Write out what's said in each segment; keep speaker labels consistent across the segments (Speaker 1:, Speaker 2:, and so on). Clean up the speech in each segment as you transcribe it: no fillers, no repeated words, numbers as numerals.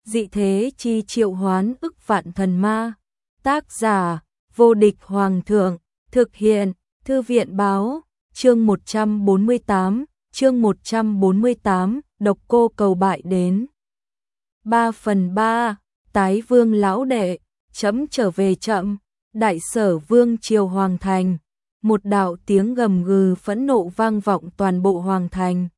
Speaker 1: dị thế chi triệu hoán ức vạn thần ma. Tác giả, vô địch hoàng thượng, thực hiện, thư viện báo, chương 148, độc cô cầu bại đến. 3/3, tái vương lão đệ, chấm trở về chậm, đại sở vương triều hoàng thành. Một đạo tiếng gầm gừ phẫn nộ vang vọng toàn bộ hoàng thành.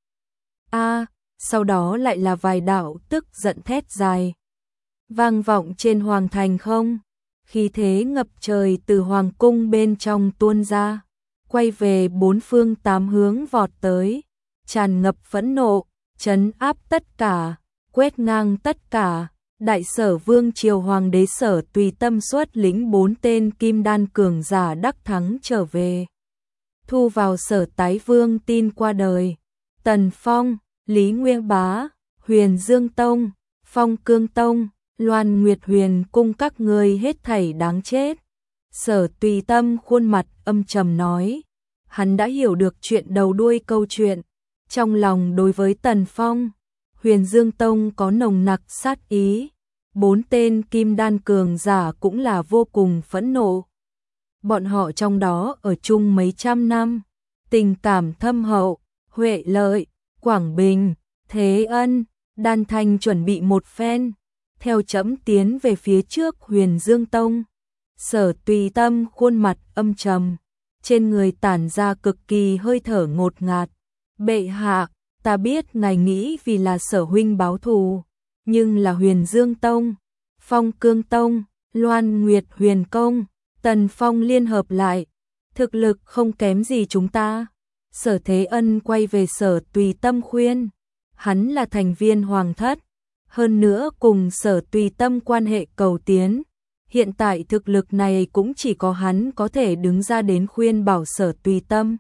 Speaker 1: Sau đó lại là vài đạo tức giận thét dài. Vang vọng trên hoàng thành không? Khí thế ngập trời từ hoàng cung bên trong tuôn ra, quay về bốn phương tám hướng vọt tới, tràn ngập phẫn nộ, trấn áp tất cả, quét ngang tất cả. Đại sở vương triều hoàng đế Sở Tùy Tâm xuất lĩnh 4 tên kim đan cường giả đắc thắng trở về. Thu vào Sở Tái Vương tin qua đời. Tần Phong, Lý Nguyên Bá, Huyền Dương Tông, Phong Cương Tông, Loan Nguyệt Huyền cung các ngươi hết thảy đáng chết. Sở Tùy Tâm khuôn mặt âm trầm nói. Hắn đã hiểu được chuyện đầu đuôi câu chuyện. Trong lòng đối với Tần Phong, Huyền Dương Tông có nồng nặc sát ý. 4 tên kim đan cường giả cũng là vô cùng phẫn nộ. Bọn họ trong đó ở chung mấy trăm năm, tình cảm thâm hậu. Huệ Lợi, Quảng Bình, Thế Ân, Đan Thanh chuẩn bị một phen, theo chấm tiến về phía trước Huyền Dương Tông. Sở Tùy Tâm khuôn mặt âm trầm, trên người tản ra cực kỳ hơi thở ngột ngạt. Bệ hạ, ta biết ngài nghĩ vì là Sở huynh báo thù, nhưng là Huyền Dương Tông, Phong Cương Tông, Loan Nguyệt Huyền Công, Tần Phong liên hợp lại, thực lực không kém gì chúng ta. Sở Thế Ân quay về Sở Tùy Tâm khuyên, hắn là thành viên hoàng thất, hơn nữa cùng Sở Tùy Tâm quan hệ cầu tiến, hiện tại thực lực này cũng chỉ có hắn có thể đứng ra đến khuyên bảo Sở Tùy Tâm.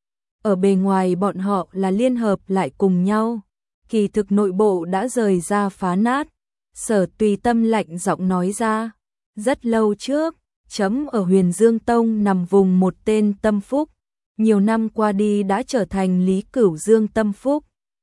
Speaker 1: Ở bề ngoài bọn họ là liên hợp lại cùng nhau, kỳ thực nội bộ đã rời ra phá nát. Sở Tùy Tâm lạnh giọng nói ra, rất lâu trước, chấm ở Huyền Dương Tông nằm vùng một tên tâm phúc, nhiều năm qua đi đã trở thành Lý Cửu Dương tâm phúc.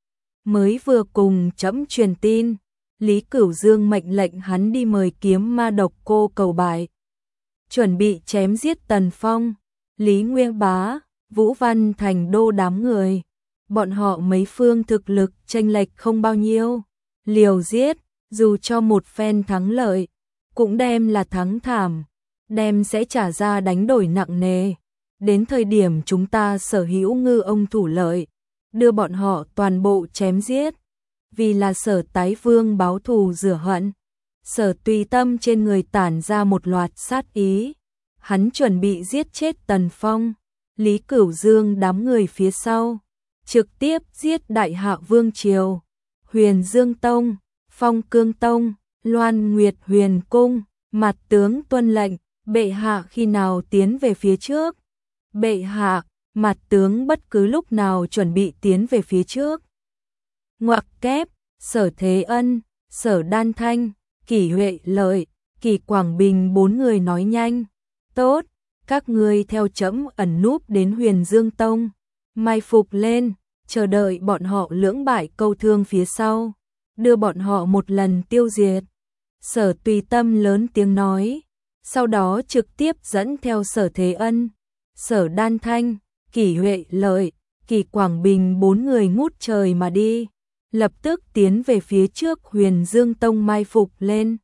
Speaker 1: Mới vừa cùng chấm truyền tin, Lý Cửu Dương mệnh lệnh hắn đi mời kiếm ma độc cô cầu bại, chuẩn bị chém giết Tần Phong, Lý Nguyên Bá, Vũ Văn Thành Đô đám người. Bọn họ mấy phương thực lực chênh lệch không bao nhiêu, liều giết, dù cho một phen thắng lợi, cũng đem là thắng thảm, đem sẽ trả ra đánh đổi nặng nề. Đến thời điểm chúng ta sở hữu ngư ông thủ lợi, đưa bọn họ toàn bộ chém giết, vì là Sở Tái Vương báo thù rửa hận. Sở Tùy Tâm trên người tản ra một loạt sát ý, hắn chuẩn bị giết chết Tần Phong, Lý Cửu Dương đám người phía sau, trực tiếp giết Đại Hạ Vương triều, Huyền Dương Tông, Phong Cương Tông, Loan Nguyệt Huyền cung. Mặt tướng tuân lệnh, bệ hạ khi nào tiến về phía trước? Bệ hạ, mặt tướng bất cứ lúc nào chuẩn bị tiến về phía trước. Ngoặc kép, Sở Thế Ân, Sở Đan Thanh, Kỷ Huệ Lợi, Kỷ Quảng Bình 4 người nói nhanh. Tốt, các ngươi theo chấm ẩn núp đến Huyền Dương Tông, mai phục lên, chờ đợi bọn họ lưỡng bại câu thương phía sau, đưa bọn họ một lần tiêu diệt. Sở Tùy Tâm lớn tiếng nói, sau đó trực tiếp dẫn theo Sở Thế Ân, Sở Đan Thanh, Kỷ Huệ Lợi, Kỷ Quảng Bình 4 người ngút trời mà đi, lập tức tiến về phía trước Huyền Dương Tông mai phục lên.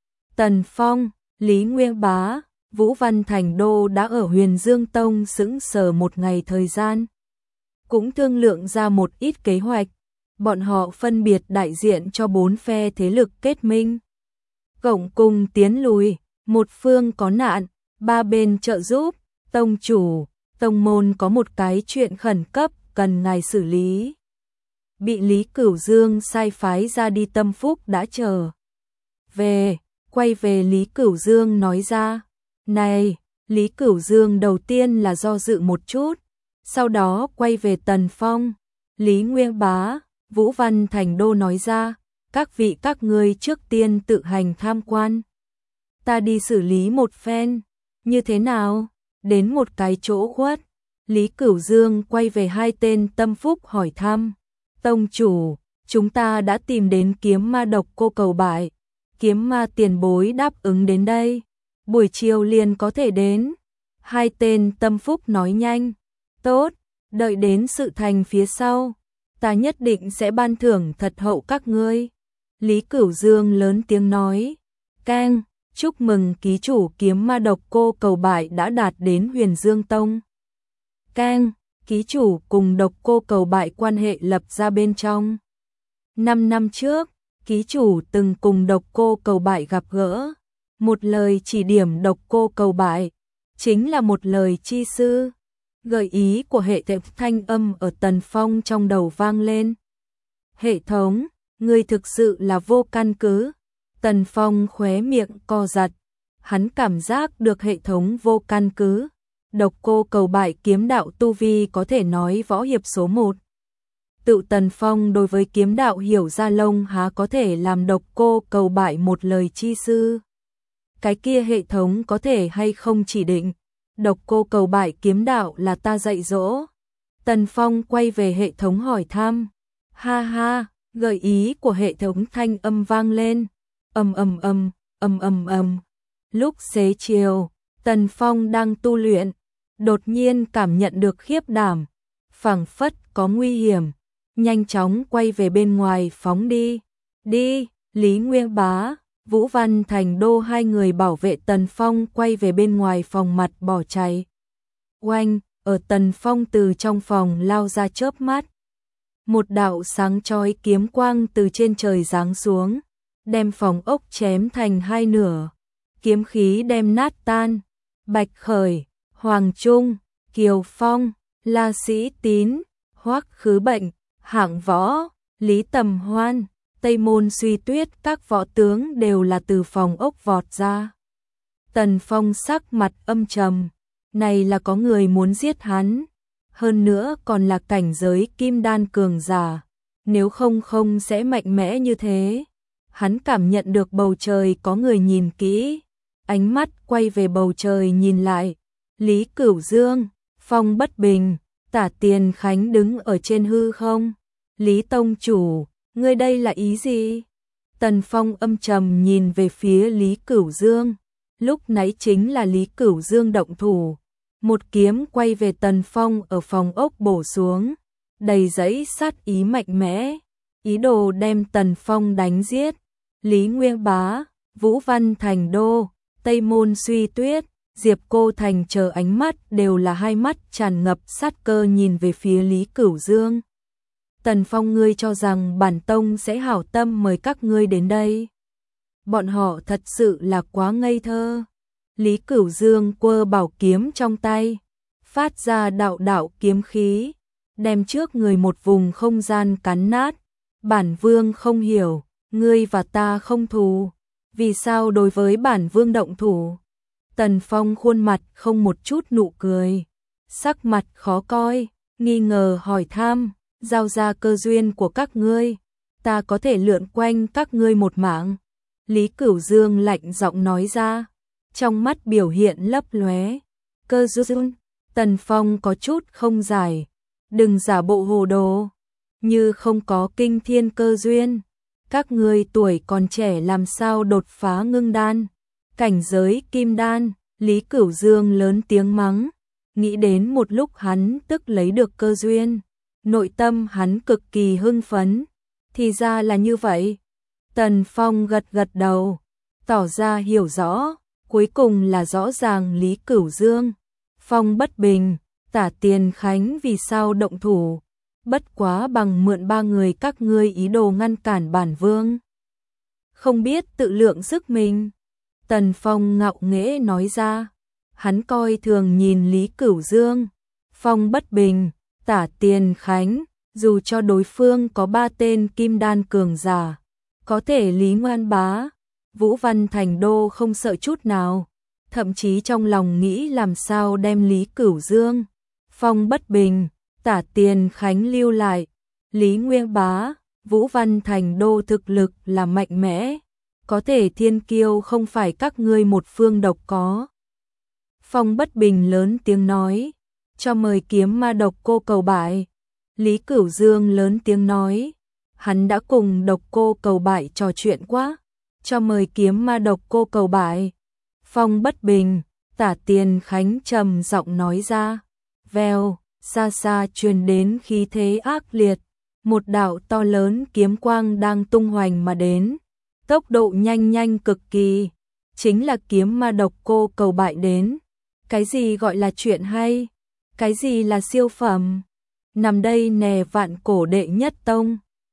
Speaker 1: Tần Phong, Lý Nguyên Bá, Vũ Văn Thành Đô đã ở Huyền Dương Tông sững sờ một ngày thời gian, cũng thương lượng ra một ít kế hoạch. Bọn họ phân biệt đại diện cho 4 phe thế lực kết minh, cộng cùng tiến lùi, một phương có nạn, 3 bên trợ giúp. Tông chủ, tông môn có một cái chuyện khẩn cấp cần ngài xử lý. Bị Lý Cửu Dương sai phái ra đi tâm phúc đã chờ về, quay về Lý Cửu Dương nói ra. Này, Lý Cửu Dương đầu tiên là do dự một chút, sau đó quay về Tần Phong, Lý Nguyên Bá, Vũ Văn Thành Đô nói ra, các vị các ngươi trước tiên tự hành tham quan, ta đi xử lý một phen, như thế nào? Đến một cái chỗ khuất, Lý Cửu Dương quay về 2 tên tâm phúc hỏi thăm, tông chủ, chúng ta đã tìm đến kiếm ma độc cô cầu bại, Kiếm ma tiền bối đáp ứng đến đây, buổi chiều liền có thể đến. Hai tên tâm phúc nói nhanh, tốt, đợi đến sự thành phía sau, ta nhất định sẽ ban thưởng thật hậu các ngươi. Lý Cửu Dương lớn tiếng nói, keng, chúc mừng ký chủ kiếm ma độc cô cầu bại đã đạt đến Huyền Dương Tông. Keng, ký chủ cùng độc cô cầu bại quan hệ lập ra bên trong. 5 năm trước, ký chủ từng cùng độc cô cầu bại gặp gỡ, một lời chỉ điểm độc cô cầu bại, chính là một lời chi sư. Gợi ý của hệ thống thanh âm ở Tần Phong trong đầu vang lên. Hệ thống, ngươi thực sự là vô căn cứ. Tần Phong khóe miệng co giật, hắn cảm giác được hệ thống vô căn cứ. Độc cô cầu bại kiếm đạo tu vi có thể nói võ hiệp số 1. Tự Tần Phong đối với kiếm đạo hiểu ra lông há có thể làm độc cô cầu bại một lời chi sư. Cái kia hệ thống có thể hay không chỉ định, độc cô cầu bại kiếm đạo là ta dạy dỗ. Tần Phong quay về hệ thống hỏi thăm. Ha ha, gợi ý của hệ thống thanh âm vang lên. Lúc xế chiều, Tần Phong đang tu luyện, đột nhiên cảm nhận được khiếp đảm, phảng phất có nguy hiểm, nhanh chóng quay về bên ngoài phóng đi. Đi, Lý Nguyên Bá, Vũ Văn Thành Đô hai người bảo vệ Tần Phong quay về bên ngoài phòng mặt bỏ chạy. Oanh, ở Tần Phong từ trong phòng lao ra chớp mắt. Một đạo sáng chói kiếm quang từ trên trời giáng xuống, đem phòng ốc chém thành hai nửa. Kiếm khí đem nát tan. Bạch Khởi, Hoàng Trung, Kiều Phong, La Sĩ Tín, Hoắc Khứ Bệnh, Hạng Võ, Lý Tầm Hoan, Tây Môn Suy Tuyết, các võ tướng đều là từ phòng ốc vọt ra. Tần Phong sắc mặt âm trầm, này là có người muốn giết hắn, hơn nữa còn là cảnh giới kim đan cường giả, nếu không sẽ mạnh mẽ như thế. Hắn cảm nhận được bầu trời có người nhìn kỹ, ánh mắt quay về bầu trời nhìn lại. Lý Cửu Dương, Phong Bất Bình, Tả Tiền Khánh đứng ở trên hư không. Lý Tông Chủ, ngươi đây là ý gì? Tần Phong âm trầm nhìn về phía Lý Cửu Dương. Lúc nãy chính là Lý Cửu Dương động thủ. Một kiếm quay về Tần Phong ở phòng ốc bổ xuống, đầy dẫy sát ý mạnh mẽ, ý đồ đem Tần Phong đánh giết. Lý Nguyên Bá, Vũ Văn Thành Đô, Tây Môn Suy Tuyết, Diệp Cô Thành chờ ánh mắt đều là hai mắt tràn ngập sát cơ nhìn về phía Lý Cửu Dương. Tần Phong, ngươi cho rằng bản tông sẽ hảo tâm mời các ngươi đến đây? Bọn họ thật sự là quá ngây thơ. Lý Cửu Dương quơ bảo kiếm trong tay, phát ra đạo đạo kiếm khí, đem trước người một vùng không gian cắn nát. Bản vương không hiểu, ngươi và ta không thù, vì sao đối với bản vương động thủ? Tần Phong khuôn mặt không một chút nụ cười, sắc mặt khó coi, nghi ngờ hỏi thăm, giao ra cơ duyên của các ngươi, ta có thể lượn quanh các ngươi một mạng. Lý Cửu Dương lạnh giọng nói ra, trong mắt biểu hiện lấp lóe. Cơ duyên? Tần Phong có chút không giải, đừng giả bộ hồ đồ, như không có kinh thiên cơ duyên. Các ngươi tuổi còn trẻ làm sao đột phá ngưng đan, cảnh giới kim đan? Lý Cửu Dương lớn tiếng mắng, nghĩ đến một lúc hắn tức lấy được cơ duyên, nội tâm hắn cực kỳ hưng phấn. Thì ra là như vậy. Tần Phong gật gật đầu, tỏ ra hiểu rõ, cuối cùng là rõ ràng Lý Cửu Dương, Phong Bất Bình, Tả Tiền Khánh vì sao động thủ, bất quá bằng mượn ba người các ngươi ý đồ ngăn cản bản vương. Không biết tự lượng sức mình. Tần Phong ngạo nghễ nói ra, hắn coi thường nhìn Lý Cửu Dương, Phong Bất Bình, Tả Tiền Khánh, dù cho đối phương có 3 tên kim đan cường giả, có thể Lý Nguyên Bá, Vũ Văn Thành Đô không sợ chút nào, thậm chí trong lòng nghĩ làm sao đem Lý Cửu Dương, Phong Bất Bình, Tả Tiền Khánh lưu lại. Lý Nguyên Bá, Vũ Văn Thành Đô thực lực là mạnh mẽ, có thể thiên kiêu không phải các ngươi một phương độc có. Phong Bất Bình lớn tiếng nói, cho mời kiếm ma độc cô cầu bại. Lý Cửu Dương lớn tiếng nói, hắn đã cùng độc cô cầu bại trò chuyện quá, cho mời kiếm ma độc cô cầu bại. Phong bất bình, Tả Tiền Khánh trầm giọng nói ra. Vèo, xa xa truyền đến khí thế ác liệt, một đạo to lớn kiếm quang đang tung hoành mà đến, tốc độ nhanh cực kỳ, chính là kiếm ma độc cô cầu bại đến. Cái gì gọi là chuyện hay? Cái gì là siêu phẩm? Nằm đây nè vạn cổ đệ nhất tông.